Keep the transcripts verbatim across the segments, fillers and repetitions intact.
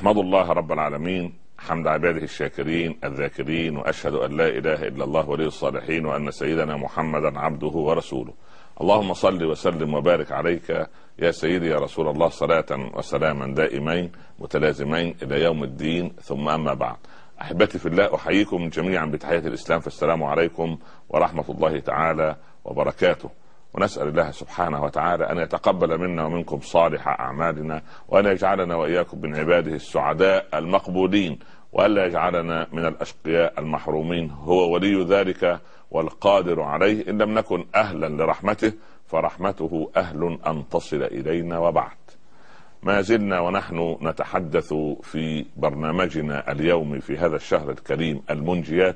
أحمد الله رب العالمين حمد عباده الشاكرين الذاكرين، وأشهد أن لا إله إلا الله ولي الصالحين، وأن سيدنا محمدا عبده ورسوله. اللهم صل وسلم وبارك عليك يا سيدي يا رسول الله، صلاة وسلاما دائمين متلازمين إلى يوم الدين، ثم أما بعد. أحبتي في الله، أحييكم جميعا بتحية الإسلام، فالسلام عليكم ورحمة الله تعالى وبركاته. ونسأل الله سبحانه وتعالى أن يتقبل منا ومنكم صالح أعمالنا، وأن يجعلنا وإياكم من عباده السعداء المقبولين، وألا يجعلنا من الأشقياء المحرومين. هو ولي ذلك والقادر عليه، إن لم نكن أهلا لرحمته فرحمته أهل أن تصل إلينا. وبعد، ما زلنا ونحن نتحدث في برنامجنا اليومي في هذا الشهر الكريم المنجيات،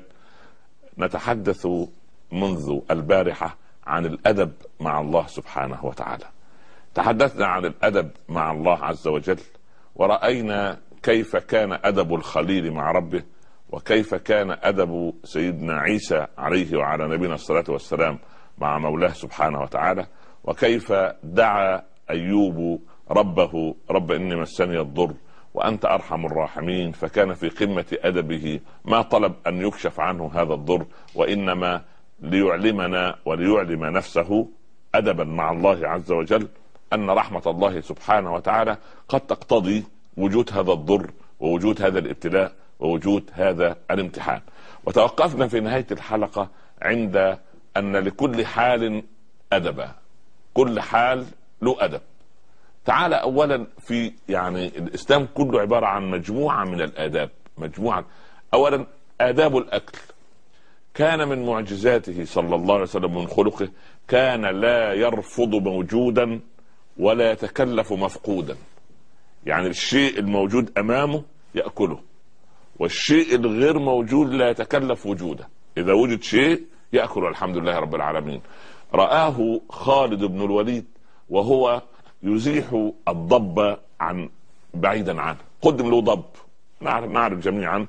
نتحدث منذ البارحة عن الأدب مع الله سبحانه وتعالى. تحدثنا عن الأدب مع الله عز وجل، ورأينا كيف كان أدب الخليل مع ربه، وكيف كان أدب سيدنا عيسى عليه وعلى نبينا الصلاة والسلام مع مولاه سبحانه وتعالى، وكيف دعا أيوب ربه: رب إني مسني الضر وأنت أرحم الراحمين. فكان في قمة أدبه ما طلب أن يكشف عنه هذا الضر، وإنما ليعلمنا وليعلم نفسه أدبا مع الله عز وجل أن رحمة الله سبحانه وتعالى قد تقتضي وجود هذا الضر، ووجود هذا الابتلاء، ووجود هذا الامتحان. وتوقفنا في نهاية الحلقة عند أن لكل حال أدبا، كل حال له أدب. تعالى أولا في يعني الإسلام كله عبارة عن مجموعة من الآداب، مجموعة. أولا آداب الأكل، كان من معجزاته صلى الله عليه وسلم من خلقه كان لا يرفض موجودا ولا يتكلف مفقودا. يعني الشيء الموجود أمامه يأكله، والشيء الغير موجود لا يتكلف وجوده. إذا وجد شيء يأكله الحمد لله رب العالمين. رآه خالد بن الوليد وهو يزيح الضب عن بعيدا عنه، قدم له ضب، نعرف, نعرف جميعا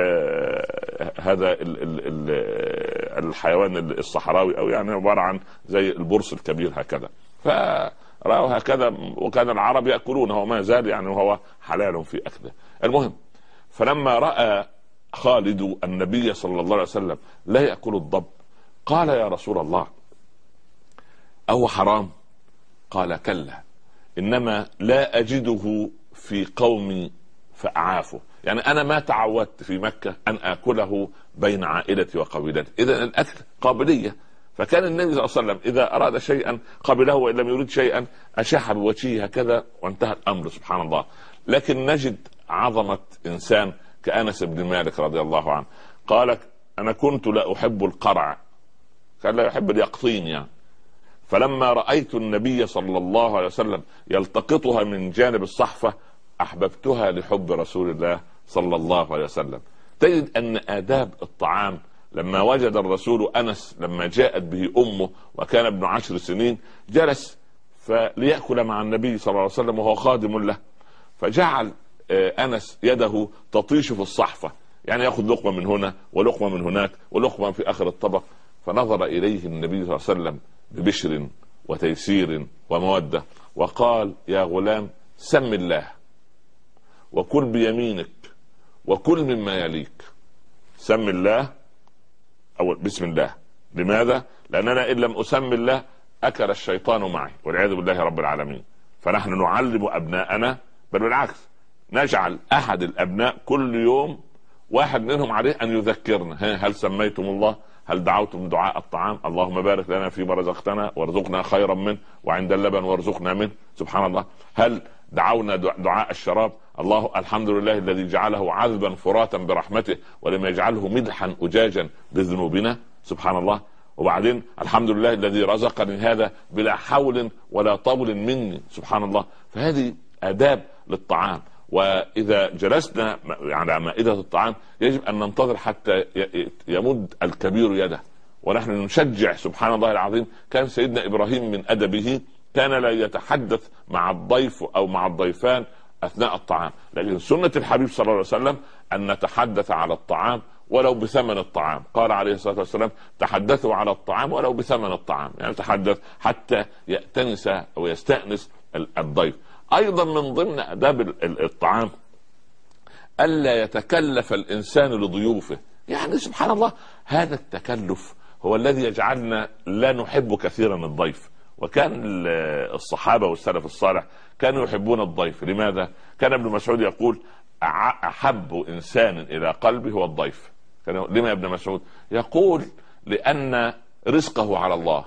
آه هذا ال ال ال الحيوان الصحراوي، أو يعني عبارة عن زي البرص الكبير هكذا. فرأوا هكذا، وكان العرب يأكلونه وما زال يعني وهو حلال في أكله. المهم، فلما رأى خالد النبي صلى الله عليه وسلم لا يأكل الضب قال: يا رسول الله، أو حرام؟ قال: كلا، إنما لا أجده في قومي فأعافه. يعني أنا ما تعودت في مكة أن أكله بين عائلتي وقبيلتي. إذن الأكل قابلية. فكان النبي صلى الله عليه وسلم إذا أراد شيئا قبله، وإن لم يريد شيئا أشاح بوجهه هكذا وانتهى الأمر، سبحان الله. لكن نجد عظمة إنسان كأنس بن مالك رضي الله عنه، قال: أنا كنت لا أحب القرع، كان لا يحب اليقطين يعني. فلما رأيت النبي صلى الله عليه وسلم يلتقطها من جانب الصحفة أحببتها لحب رسول الله صلى الله عليه وسلم. تجد أن آداب الطعام، لما وجد الرسول أنس لما جاءت به أمه وكان ابن عشر سنين، جلس فليأكل مع النبي صلى الله عليه وسلم وهو خادم له، فجعل أنس يده تطيش في الصحفة، يعني يأخذ لقمة من هنا ولقمة من هناك ولقمة في آخر الطبق. فنظر إليه النبي صلى الله عليه وسلم ببشر وتيسير ومودة وقال: يا غلام، سم الله وكل بيمينك وكل مما يليك. سم الله أو بسم الله. لماذا؟ لأننا إن لم أسم الله أكل الشيطان معي والعياذ بالله رب العالمين. فنحن نعلم أبناءنا، بل بالعكس نجعل أحد الأبناء كل يوم واحد منهم عليه أن يذكرنا: هل سميتم الله؟ هل دعوتم دعاء الطعام؟ اللهم بارك لنا فيما رزقتنا وارزقنا خيرا منه، وعند اللبن وارزقنا منه. سبحان الله. هل دعونا دعاء الشراب؟ الله الحمد لله الذي جعله عذبا فراتا برحمته ولم يجعله ملحا أجاجا بذنوبنا. سبحان الله. وبعدين الحمد لله الذي رزقني هذا بلا حول ولا طول مني. سبحان الله. فهذه آداب للطعام. وإذا جلسنا على مائدة الطعام يجب أن ننتظر حتى يمد الكبير يده، ونحن نشجع. سبحان الله العظيم. كان سيدنا إبراهيم من أدبه كان لا يتحدث مع الضيف أو مع الضيفان أثناء الطعام، لكن سنة الحبيب صلى الله عليه وسلم أن نتحدث على الطعام ولو بثمن الطعام. قال عليه الصلاة والسلام: تحدثوا على الطعام ولو بثمن الطعام، يعني تحدث حتى يأتنس أو يستأنس الضيف. أيضا من ضمن آداب الطعام ألا يتكلف الإنسان لضيوفه. يعني سبحان الله، هذا التكلف هو الذي يجعلنا لا نحب كثيرا الضيف. وكان الصحابة والسلف الصالح كانوا يحبون الضيف. لماذا؟ كان ابن مسعود يقول أحب إنسان إلى قلبي هو الضيف. كان لما يا ابن مسعود؟ يقول لأن رزقه على الله،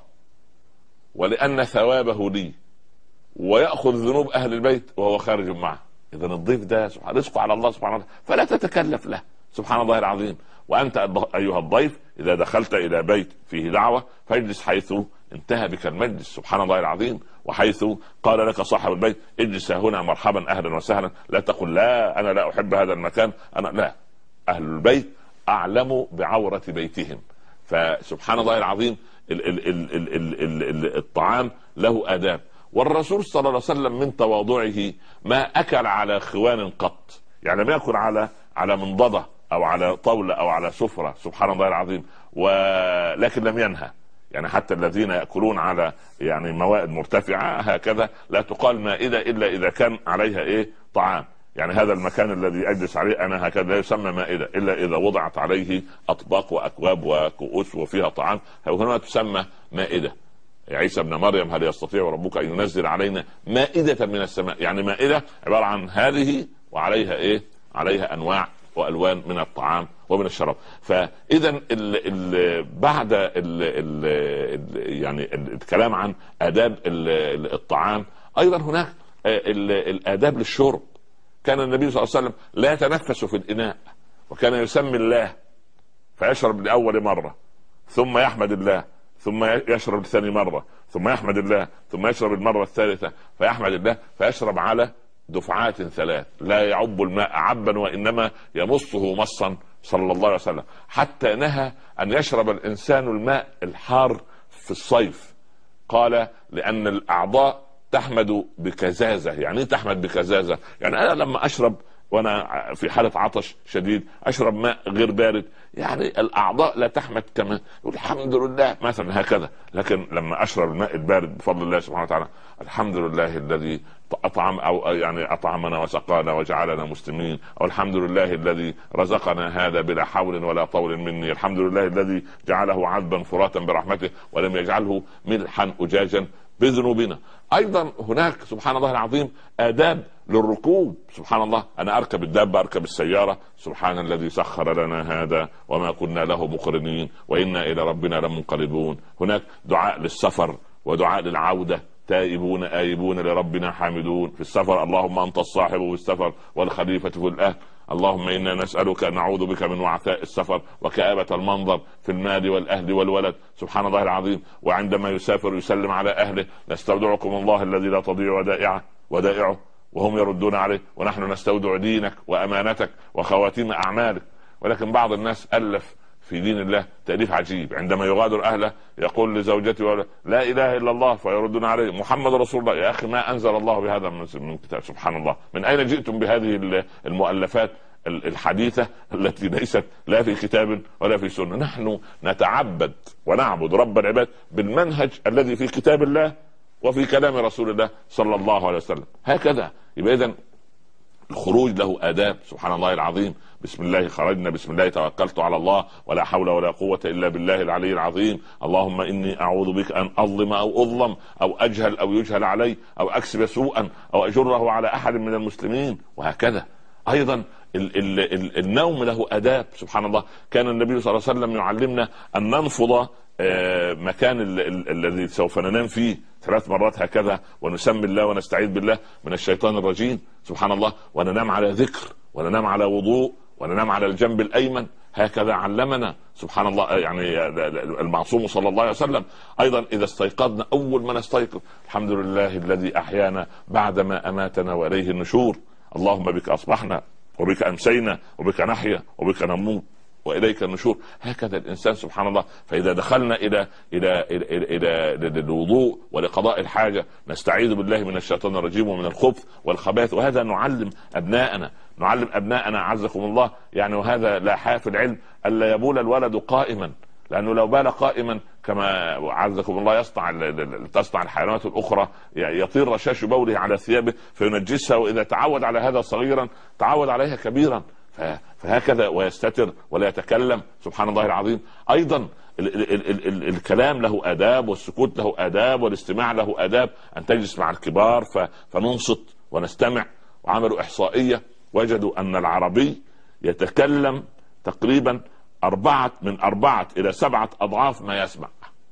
ولأن ثوابه لي، ويأخذ ذنوب أهل البيت وهو خارج معه. إذن الضيف ده رزقه على الله سبحانه وتعالى، فلا تتكلف له. سبحان الله العظيم. وأنت أيها الضيف إذا دخلت إلى بيت فيه دعوة فاجلس حيث انتهى بك المجلس. سبحان الله العظيم. وحيث قال لك صاحب البيت اجلس هنا مرحبا أهلا وسهلا، لا تقل لا أنا لا أحب هذا المكان، أنا لا. أهل البيت أعلم بعورة بيتهم. فسبحان الله العظيم، ال ال ال ال ال ال الطعام له آداب. والرسول صلى الله عليه وسلم من تواضعه ما أكل على خوان قط، يعني ما يأكل على على منضدة أو على طاولة أو على سفرة. سبحان الله العظيم. ولكن لم ينهى، يعني حتى الذين يأكلون على يعني موائد مرتفعة هكذا لا تقال مائدة إلا إذا كان عليها إيه طعام. يعني هذا المكان الذي أجلس عليه أنا هكذا لا يسمى مائدة إلا إذا وضعت عليه أطباق وأكواب وكؤوس وفيها طعام، هنا تسمى مائدة. عيسى ابن مريم هل يستطيع ربك أن ينزل علينا مائدة من السماء؟ يعني مائدة عبارة عن هذه وعليها إيه؟ عليها أنواع والوان من الطعام ومن الشراب. فاذا ال ال بعد ال ال يعني الكلام عن آداب ال الطعام، ايضا هناك الآداب للشرب. كان النبي صلى الله عليه وسلم لا يتنفس في الإناء، وكان يسمي الله فيشرب لأول مرة، ثم يحمد الله، ثم يشرب لثاني مرة، ثم يحمد الله، ثم يشرب المرة الثالثة فيحمد الله، فيشرب على دفعات ثلاث، لا يعب الماء عبا وإنما يمصه مصا صلى الله عليه وسلم. حتى نهى أن يشرب الإنسان الماء الحار في الصيف، قال لأن الأعضاء تحمد بكزازة. يعني ايه تحمد بكزازة؟ يعني أنا لما أشرب وانا في حالة عطش شديد اشرب ماء غير بارد، يعني الاعضاء لا تحمد كما الحمد لله مثلا هكذا. لكن لما اشرب الماء البارد بفضل الله سبحانه وتعالى، الحمد لله الذي اطعم او يعني اطعمنا وسقانا وجعلنا مسلمين، او الحمد لله الذي رزقنا هذا بلا حول ولا طول مني، الحمد لله الذي جعله عذبا فراتا برحمته ولم يجعله ملحا اجاجا بذنوبنا. ايضا هناك سبحان الله العظيم آداب للركوب. سبحان الله، انا اركب الدابة اركب السيارة، سبحان الذي سخر لنا هذا وما كنا له مقرنين وانا الى ربنا لمنقلبون. هناك دعاء للسفر ودعاء للعودة، تائبون آيبون لربنا حامدون. في السفر اللهم انت الصاحب في السفر والخليفة في الاهل، اللهم انا نسألك نعوذ بك من وعثاء السفر وكآبة المنظر في المال والاهل والولد. سبحان الله العظيم. وعندما يسافر يسلم على اهله، نستودعكم الله الذي لا تضيع ودائعه ودائعه وهم يردون عليه، ونحن نستودع دينك وامانتك وخواتيم اعمالك. ولكن بعض الناس الف في دين الله تأليف عجيب، عندما يغادر أهله يقول لزوجته ولا لا إله إلا الله، فيردون عليه محمد رسول الله. يا أخي ما أنزل الله بهذا من كتاب. سبحان الله، من أين جئتم بهذه المؤلفات الحديثة التي ليست لا في كتاب ولا في سنة؟ نحن نتعبد ونعبد رب العباد بالمنهج الذي في كتاب الله وفي كلام رسول الله صلى الله عليه وسلم. هكذا يبقى إذن الخروج له آداب. سبحان الله العظيم. بسم الله خرجنا، بسم الله توكلت على الله، ولا حول ولا قوة إلا بالله العلي العظيم. اللهم إني أعوذ بك أن أظلم أو أظلم أو أجهل أو يجهل علي أو أكسب سوءا أو أجره على أحد من المسلمين. وهكذا أيضا ال ال ال النوم له آداب. سبحان الله، كان النبي صلى الله عليه وسلم يعلمنا أن ننفض مكان الذي سوف ننام فيه ثلاث مرات هكذا، ونسمي الله ونستعيذ بالله من الشيطان الرجيم. سبحان الله، وننام على ذكر، وننام على وضوء، وننام على الجنب الأيمن. هكذا علمنا سبحان الله يعني المعصوم صلى الله عليه وسلم. أيضا إذا استيقظنا أول ما نستيقظ الحمد لله الذي أحيانا بعدما أماتنا وإليه النشور، اللهم بك أصبحنا وبك أمسينا وبك نحيا وبك نموت وإليك النشور. هكذا الإنسان سبحان الله. فإذا دخلنا إلى إلى إلى إلى الوضوء ولقضاء الحاجة نستعيذ بالله من الشيطان الرجيم ومن الخبث والخبائث. وهذا نعلم أبناءنا نعلم أبناءنا عزكم الله يعني. وهذا لا حياة في العلم ألا يبول الولد قائما، لأنه لو بال قائما كما عزكم الله يصنع تصنع الحيوانات الأخرى، يطير رشاش بوله على ثيابه فينجسها، وإذا تعود على هذا صغيرا تعود عليها كبيرا. فهكذا ويستتر ولا يتكلم، سبحان الله العظيم. ايضا ال ال ال ال الكلام له آداب، والسكوت له آداب، والاستماع له آداب. أن تجلس مع الكبار فننصت ونستمع. وعملوا إحصائية وجدوا أن العربي يتكلم تقريبا أربعة من أربعة إلى سبعة أضعاف ما يسمع،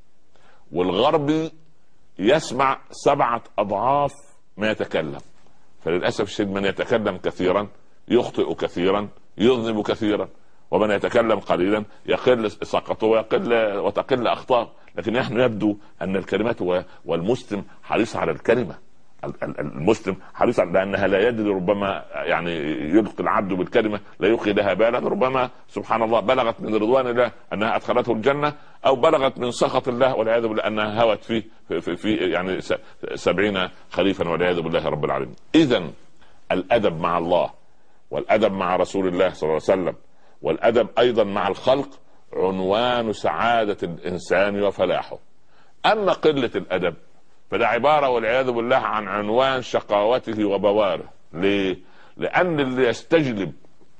والغربي يسمع سبعة أضعاف ما يتكلم. فللأسف الشديد من يتكلم كثيرا يخطئ كثيرا، يذنب كثيرا، ومن يتكلم قليلا يقل سقطه ويقل وتقل أخطاء. لكن نحن يبدو أن الكلمات، والمسلم حريص على الكلمة، المسلم حريص على، لأنها لا يدري، ربما يعني يلقي العبد بالكلمة لا يلقي لها بالا، ربما سبحان الله بلغت من رضوان الله أنها أدخلته الجنة، أو بلغت من سخط الله والعياذ بالله أنها هوت فيه في, في, في يعني سبعين خريفا والعياذ بالله رب العالمين. إذن الأدب مع الله، والأدب مع رسول الله صلى الله عليه وسلم، والأدب أيضا مع الخلق عنوان سعادة الإنسان وفلاحه. أما قلة الأدب فده عبارة والعياذ بالله عن عنوان شقاوته وبواره. ليه؟ لأن اللي يستجلب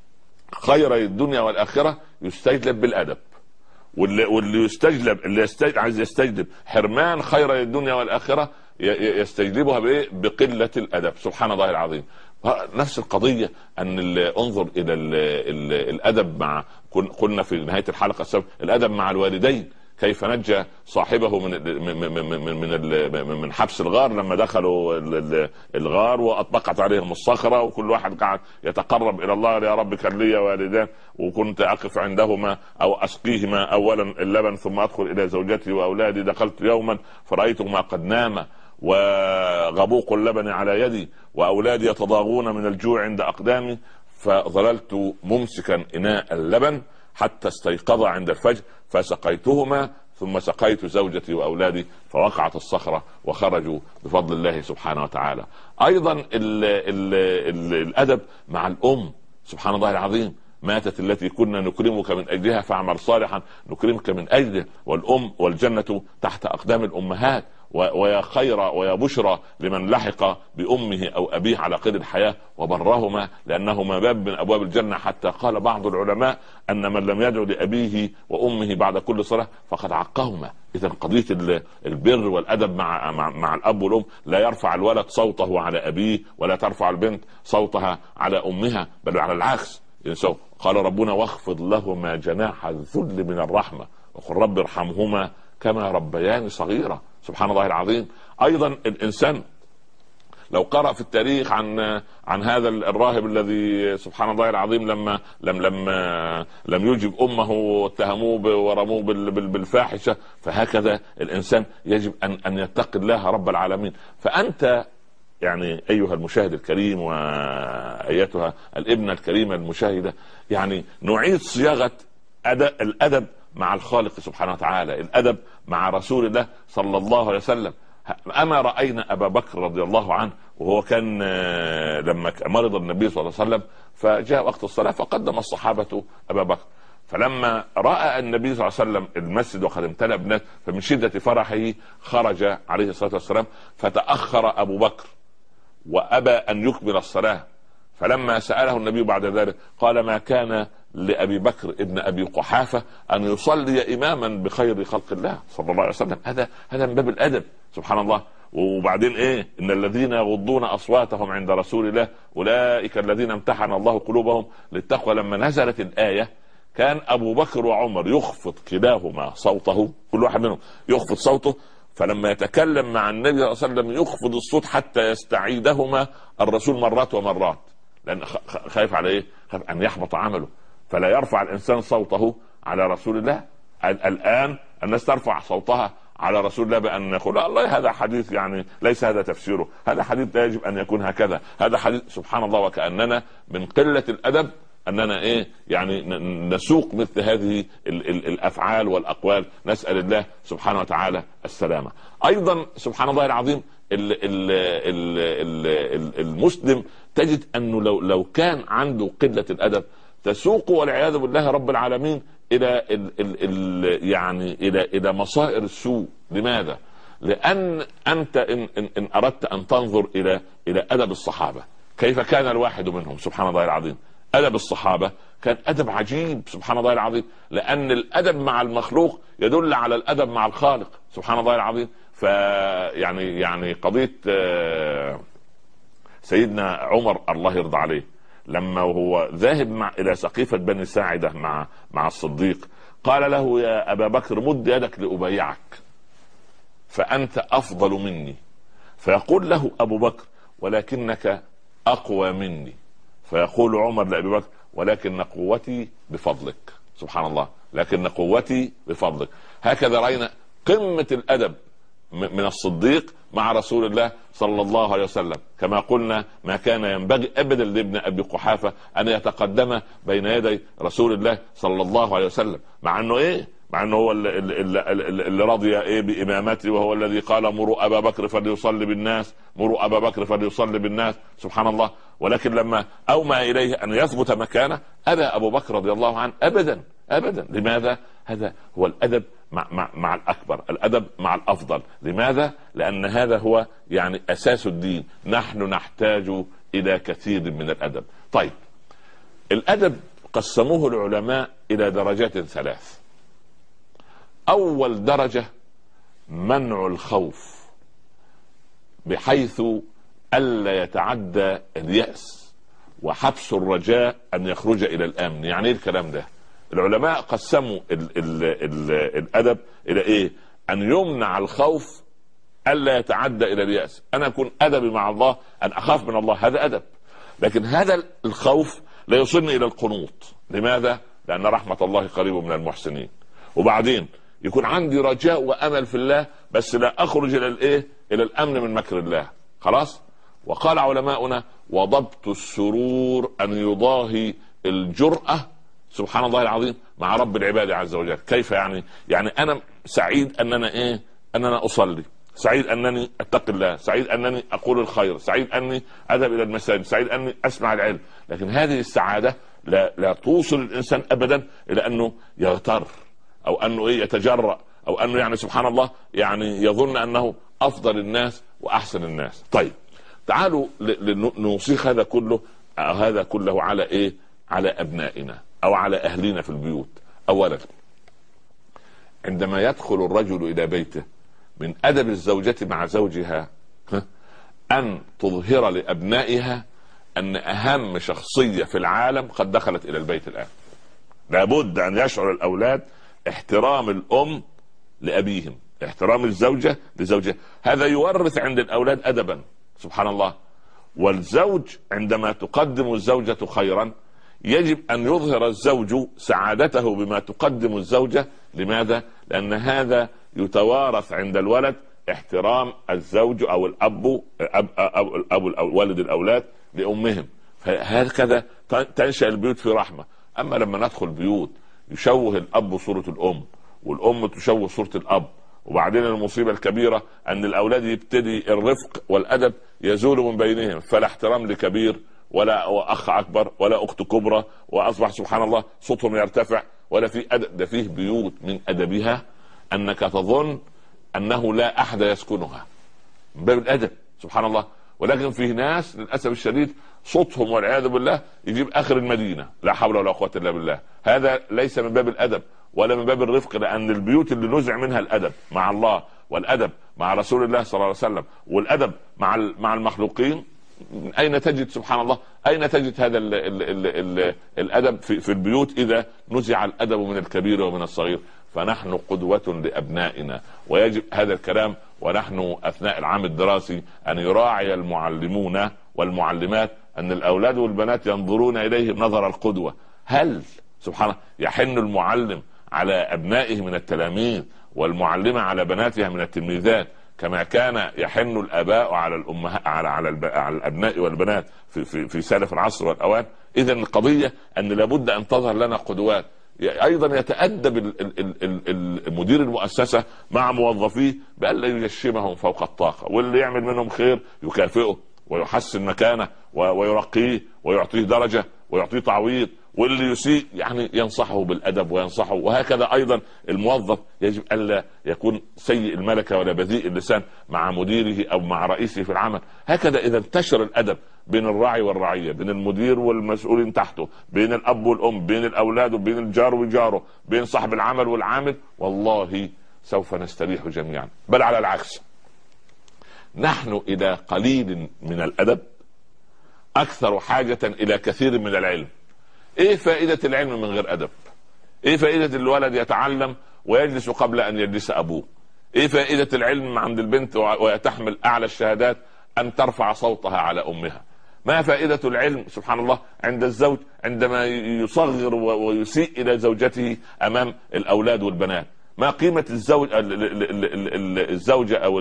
خير الدنيا والآخرة يستجلب بالأدب، واللي, واللي يستجلب اللي يستجلب عايز يستجلب حرمان خير الدنيا والآخرة يستجلبها بإيه؟ بقلة الأدب. سبحان الله العظيم. نفس القضية أن انظر إلى ال ال الأدب مع، قلنا في نهاية الحلقة السابقة الأدب مع الوالدين، كيف نجى صاحبه من من من من, من حبس الغار لما دخلوا الغار وأطبقت عليهم الصخرة، وكل واحد قاعد يتقرب إلى الله، يا رب كان لي والدان وكنت أقف عندهما أو أسقيهما أولا اللبن ثم أدخل إلى زوجتي وأولادي، دخلت يوما فرأيتهما قد ناما وغبوق اللبن على يدي وأولادي يتضاغون من الجوع عند أقدامي، فظللت ممسكا إناء اللبن حتى استيقظ عند الفجر فسقيتهما ثم سقيت زوجتي وأولادي فوقعت الصخرة وخرجوا بفضل الله سبحانه وتعالى. أيضا ال ال ال الأدب مع الأم، سبحان الله العظيم. ماتت التي كنا نكرمك من أجلها فاعمل صالحا نكرمك من أجله، والأم والجنة تحت أقدام الأمهات. ويا خير ويا بشرى لمن لحق بأمه أو أبيه على قيد الحياة وبرهما، لأنهما باب من أبواب الجنة. حتى قال بعض العلماء أن من لم يدعو لأبيه وأمه بعد كل صلاة فقد عقهما. إذا قضية البر والأدب مع, مع, مع الأب والأم، لا يرفع الولد صوته على أبيه ولا ترفع البنت صوتها على أمها، بل على العكس. قال ربنا واخفض لهما جناح الذل من الرحمة وقل رب ارحمهما كما ربياني صغيرة. سبحان الله العظيم. أيضا الإنسان لو قرأ في التاريخ عن عن هذا الراهب الذي سبحان الله العظيم لما لم لما لم يجب أمه واتهموه ورموه بالفاحشة، فهكذا الإنسان يجب أن أن يتقي الله رب العالمين. فأنت يعني أيها المشاهد الكريم وأيتها الابنة الكريمة المشاهدة، يعني نعيد صياغة الأدب مع الخالق سبحانه وتعالى، الأدب مع رسول الله صلى الله عليه وسلم. أما رأينا أبا بكر رضي الله عنه وهو كان لما مرض النبي صلى الله عليه وسلم فجاء وقت الصلاة فقدم الصحابة أبا بكر، فلما رأى النبي صلى الله عليه وسلم المسجد وقد امتلأ بالناس فمن شدة فرحه خرج عليه الصلاة والسلام، فتأخر أبو بكر وأبى أن يكمل الصلاة. فلما سأله النبي بعد ذلك قال ما كان لأبي بكر ابن أبي قحافة أن يصلي إماما بخير خلق الله صلى الله عليه وسلم. هذا هذا من باب الأدب. سبحان الله. وبعدين إيه؟ إن الذين يغضون أصواتهم عند رسول الله أولئك الذين امتحن الله قلوبهم للتقوى. لما نزلت الآية كان أبو بكر وعمر يخفض كلاهما صوته، كل واحد منهم يخفض صوته، فلما يتكلم مع النبي صلى الله عليه وسلم يخفض الصوت حتى يستعيدهما الرسول مرات ومرات، لأن خايف على إيه؟ خايف أن يحبط عمله، فلا يرفع الإنسان صوته على رسول الله. الآن الناس ترفع صوتها على رسول الله بأن يقول الله هذا حديث يعني ليس هذا تفسيره، هذا حديث لا يجب أن يكون هكذا، هذا حديث. سبحان الله. وكأننا من قلة الأدب أننا إيه يعني نسوق مثل هذه ال ال الأفعال والأقوال. نسأل الله سبحانه وتعالى السلامة. أيضا سبحان الله العظيم ال ال ال ال المسلم تجد أنه لو لو كان عنده قلة الأدب تسوق والعياذ بالله رب العالمين إلى ال ال ال يعني إلى إلى مصائر السوء. لماذا؟ لأن أنت إن, إن, إن أردت أن تنظر إلى إلى أدب الصحابة كيف كان الواحد منهم سبحان الله العظيم ادب الصحابه كان ادب عجيب سبحان الله العظيم، لان الادب مع المخلوق يدل على الادب مع الخالق سبحان الله العظيم. فيعني يعني قضيه سيدنا عمر الله يرضى عليه لما هو ذاهب مع الى سقيفه بني ساعده مع مع الصديق، قال له يا ابا بكر مد يدك لابايعك فانت افضل مني. فيقول له ابو بكر ولكنك اقوى مني. فيقول عمر لابي بكر ولكن قوتي بفضلك سبحان الله، لكن قوتي بفضلك. هكذا راينا قمه الادب من الصديق مع رسول الله صلى الله عليه وسلم. كما قلنا ما كان ينبغي ابدا لابن ابي قحافه ان يتقدم بين يدي رسول الله صلى الله عليه وسلم، مع انه ايه مع انه هو اللي, اللي, اللي رضي ايه بامامته، وهو الذي قال مروا ابا بكر فليصلي بالناس، مروا ابا بكر فليصلي بالناس سبحان الله. ولكن لما اومى اليه ان يثبت مكانه ابى ابو بكر رضي الله عنه ابدا ابدا. لماذا؟ هذا هو الادب مع, مع, مع الاكبر، الادب مع الافضل. لماذا؟ لان هذا هو يعني اساس الدين. نحن نحتاج الى كثير من الادب. طيب الادب قسموه العلماء الى درجات ثلاث. اول درجة منع الخوف بحيث الا يتعدى اليأس، وحبس الرجاء ان يخرج الى الامن. يعني ايه الكلام ده؟ العلماء قسموا ال ال ال الادب الى ايه؟ ان يمنع الخوف الا يتعدى الى اليأس. انا اكون ادبي مع الله ان اخاف من الله، هذا ادب. لكن هذا الخوف لا يوصلني الى القنوط. لماذا؟ لان رحمة الله قريب من المحسنين. وبعدين يكون عندي رجاء وامل في الله، بس لا اخرج الى الايه؟ الى الامن من مكر الله. خلاص. وقال علماؤنا وضبط السرور ان يضاهي الجرأة سبحان الله العظيم مع رب العباد عز وجل. كيف يعني؟ يعني انا سعيد اننا ايه؟ اننا اصلي، سعيد انني اتقي الله، سعيد انني اقول الخير، سعيد اني اذهب الى المساجد، سعيد اني اسمع العلم. لكن هذه السعادة لا, لا توصل الانسان ابدا الى انه يغتر او انه ايه يتجرأ او انه يعني سبحان الله يعني يظن انه افضل الناس واحسن الناس. طيب تعالوا نوصيخ هذا كله هذا كله على ايه؟ على ابنائنا او على اهلنا في البيوت. اولا عندما يدخل الرجل الى بيته من ادب الزوجة مع زوجها ان تظهر لابنائها ان اهم شخصية في العالم قد دخلت الى البيت الان. لابد ان يشعر الاولاد احترام الام لابيهم، احترام الزوجة لزوجها. هذا يورث عند الاولاد ادبا سبحان الله. والزوج عندما تقدم الزوجة خيرا يجب ان يظهر الزوج سعادته بما تقدم الزوجة. لماذا؟ لان هذا يتوارث عند الولد احترام الزوج او الاب أب أو الاب أو والد الاولاد لامهم. فهكذا تنشأ البيوت في رحمة. اما لما ندخل بيوت يشوه الاب صورة الام والام تشوه صورة الاب، وبعدين المصيبة الكبيرة ان الاولاد يبتدي الرفق والادب يزول من بينهم، فلا احترام لكبير ولا اخ اكبر ولا اخت كبرى، واصبح سبحان الله صوتهم يرتفع ولا في ادب. ده فيه بيوت من ادبها انك تظن انه لا احد يسكنها من باب الادب سبحان الله. ولكن فيه ناس للاسف الشديد صوتهم والعياذ بالله يجيب اخر المدينة، لا حول ولا قوة الا بالله. هذا ليس من باب الادب ولا من باب الرفق، لان البيوت اللي نزع منها الادب مع الله والادب مع رسول الله صلى الله عليه وسلم والادب مع مع المخلوقين، اين تجد سبحان الله اين تجد هذا ال ال ال ال الادب في, في البيوت اذا نزع الادب من الكبير ومن الصغير؟ فنحن قدوة لابنائنا، ويجب هذا الكلام ونحن اثناء العام الدراسي ان يراعي المعلمون والمعلمات ان الاولاد والبنات ينظرون اليه نظر القدوة. هل سبحان الله يحن المعلم على ابنائه من التلاميذ والمعلمة على بناتها من التلميذات كما كان يحن الاباء على الامهات على على, على الابناء والبنات في في في سالف العصر والاوان؟ اذا القضية ان لابد ان تظهر لنا قدوات. ايضا يتأدب المدير المؤسسة مع موظفيه بألا يجشمهم فوق الطاقة، واللي يعمل منهم خير يكافئه ويحسن مكانه ويرقيه ويعطيه درجة ويعطيه تعويض، واللي يسيء يعني ينصحه بالادب وينصحه. وهكذا ايضا الموظف يجب الا يكون سيء الملكه ولا بذيء اللسان مع مديره او مع رئيسه في العمل. هكذا اذا انتشر الادب بين الراعي والرعيه، بين المدير والمسؤولين تحته، بين الاب والام، بين الاولاد وبين الجار وجاره، بين صاحب العمل والعامل، والله سوف نستريح جميعا. بل على العكس، نحن الى قليل من الادب اكثر حاجه الى كثير من العلم. ايه فائده العلم من غير ادب؟ ايه فائده الولد يتعلم ويجلس قبل ان يجلس ابوه؟ ايه فائده العلم عند البنت وتحمل اعلى الشهادات ان ترفع صوتها على امها؟ ما فائده العلم سبحان الله عند الزوج عندما يصغر ويسيء الى زوجته امام الاولاد والبنات؟ ما قيمة الزوج الزوجة أو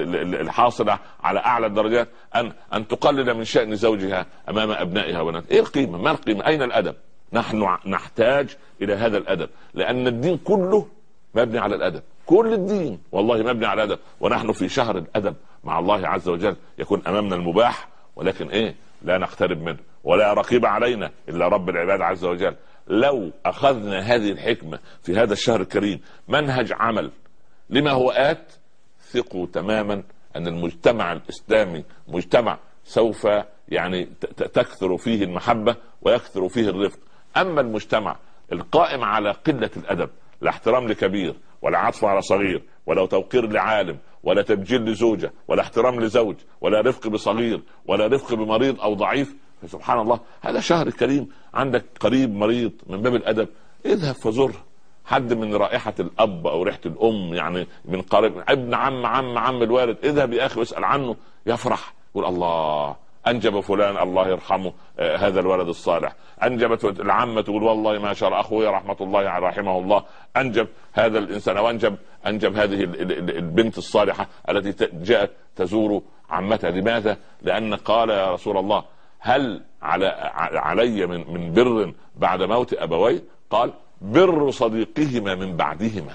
الحاصلة على أعلى الدرجات أن أن تقلل من شأن زوجها أمام أبنائها وبناتها؟ إيه القيمة؟ ما القيمة؟ أين الأدب؟ نحن نحتاج إلى هذا الأدب، لأن الدين كله مبني على الأدب. كل الدين والله مبني على الأدب. ونحن في شهر الأدب مع الله عز وجل. يكون أمامنا المباح ولكن إيه؟ لا نقترب منه، ولا رقيب علينا إلا رب العباد عز وجل. لو أخذنا هذه الحكمة في هذا الشهر الكريم منهج عمل لما هو آت، ثقوا تماما أن المجتمع الإسلامي مجتمع سوف يعني تكثر فيه المحبة ويكثر فيه الرفق. أما المجتمع القائم على قلة الأدب، لا احترام لكبير ولا عطف على صغير ولا توقير لعالم ولا تبجيل لزوجة ولا احترام لزوج ولا رفق بصغير ولا رفق بمريض أو ضعيف، سبحان الله. هذا شهر كريم، عندك قريب مريض من باب الأدب اذهب فزره. حد من رائحة الأب أو ريحة الأم يعني من قريب، ابن عم عم عم الوالد، اذهب يا أخي واسأل عنه، يفرح يقول الله أنجب فلان الله يرحمه آه هذا الولد الصالح. أنجبت العمة تقول والله ما شاء الله أخوي رحمة الله رحمه الله أنجب هذا الإنسان، وأنجب أنجب هذه البنت الصالحة التي جاءت تزور عمتها. لماذا؟ لأن قال يا رسول الله هل على علي من من بر بعد موت أبوي؟ قال بر صديقهما من بعدهما.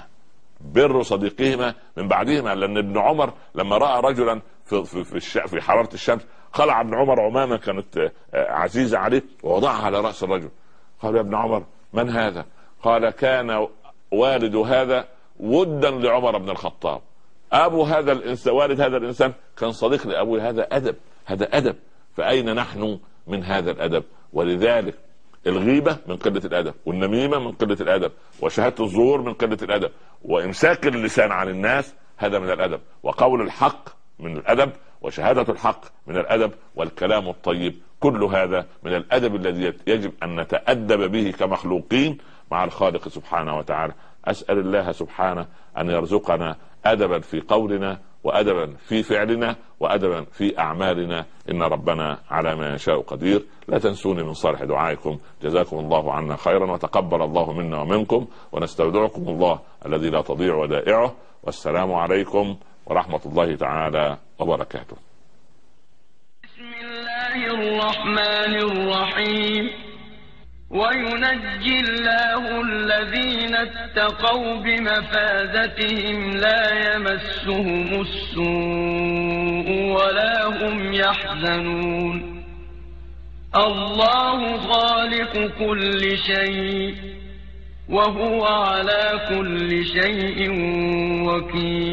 بر صديقهما من بعدهما. لأن ابن عمر لما رأى رجلا في في في, في حرارة الشمس خلع ابن عمر عمامة كانت عزيزة عليه ووضعها على رأس الرجل. قال يا ابن عمر من هذا؟ قال كان والد هذا ودا لعمر بن الخطاب. أبو هذا الإنسان والد هذا الإنسان كان صديق لأبوه. هذا أدب، هذا أدب. فأين نحن من هذا الأدب؟ ولذلك الغيبة من قلة الأدب، والنميمة من قلة الأدب، وشهادة الزور من قلة الأدب، وإمساك اللسان عن الناس هذا من الأدب، وقول الحق من الأدب، وشهادة الحق من الأدب، والكلام الطيب كل هذا من الأدب الذي يجب أن نتأدب به كمخلوقين مع الخالق سبحانه وتعالى. أسأل الله سبحانه أن يرزقنا أدبا في قولنا وأدبا في فعلنا وأدبا في أعمالنا، إن ربنا على ما يشاء قدير. لا تنسوني من صالح دعائكم. جزاكم الله عنا خيرا وتقبل الله منا ومنكم، ونستودعكم الله الذي لا تضيع ودائعه. والسلام عليكم ورحمة الله تعالى وبركاته. بسم الله الرحمن الرحيم. وينجي الله الذين اتقوا بمفازتهم لا يمسهم السوء ولا هم يحزنون. الله خالق كل شيء وهو على كل شيء وكيل.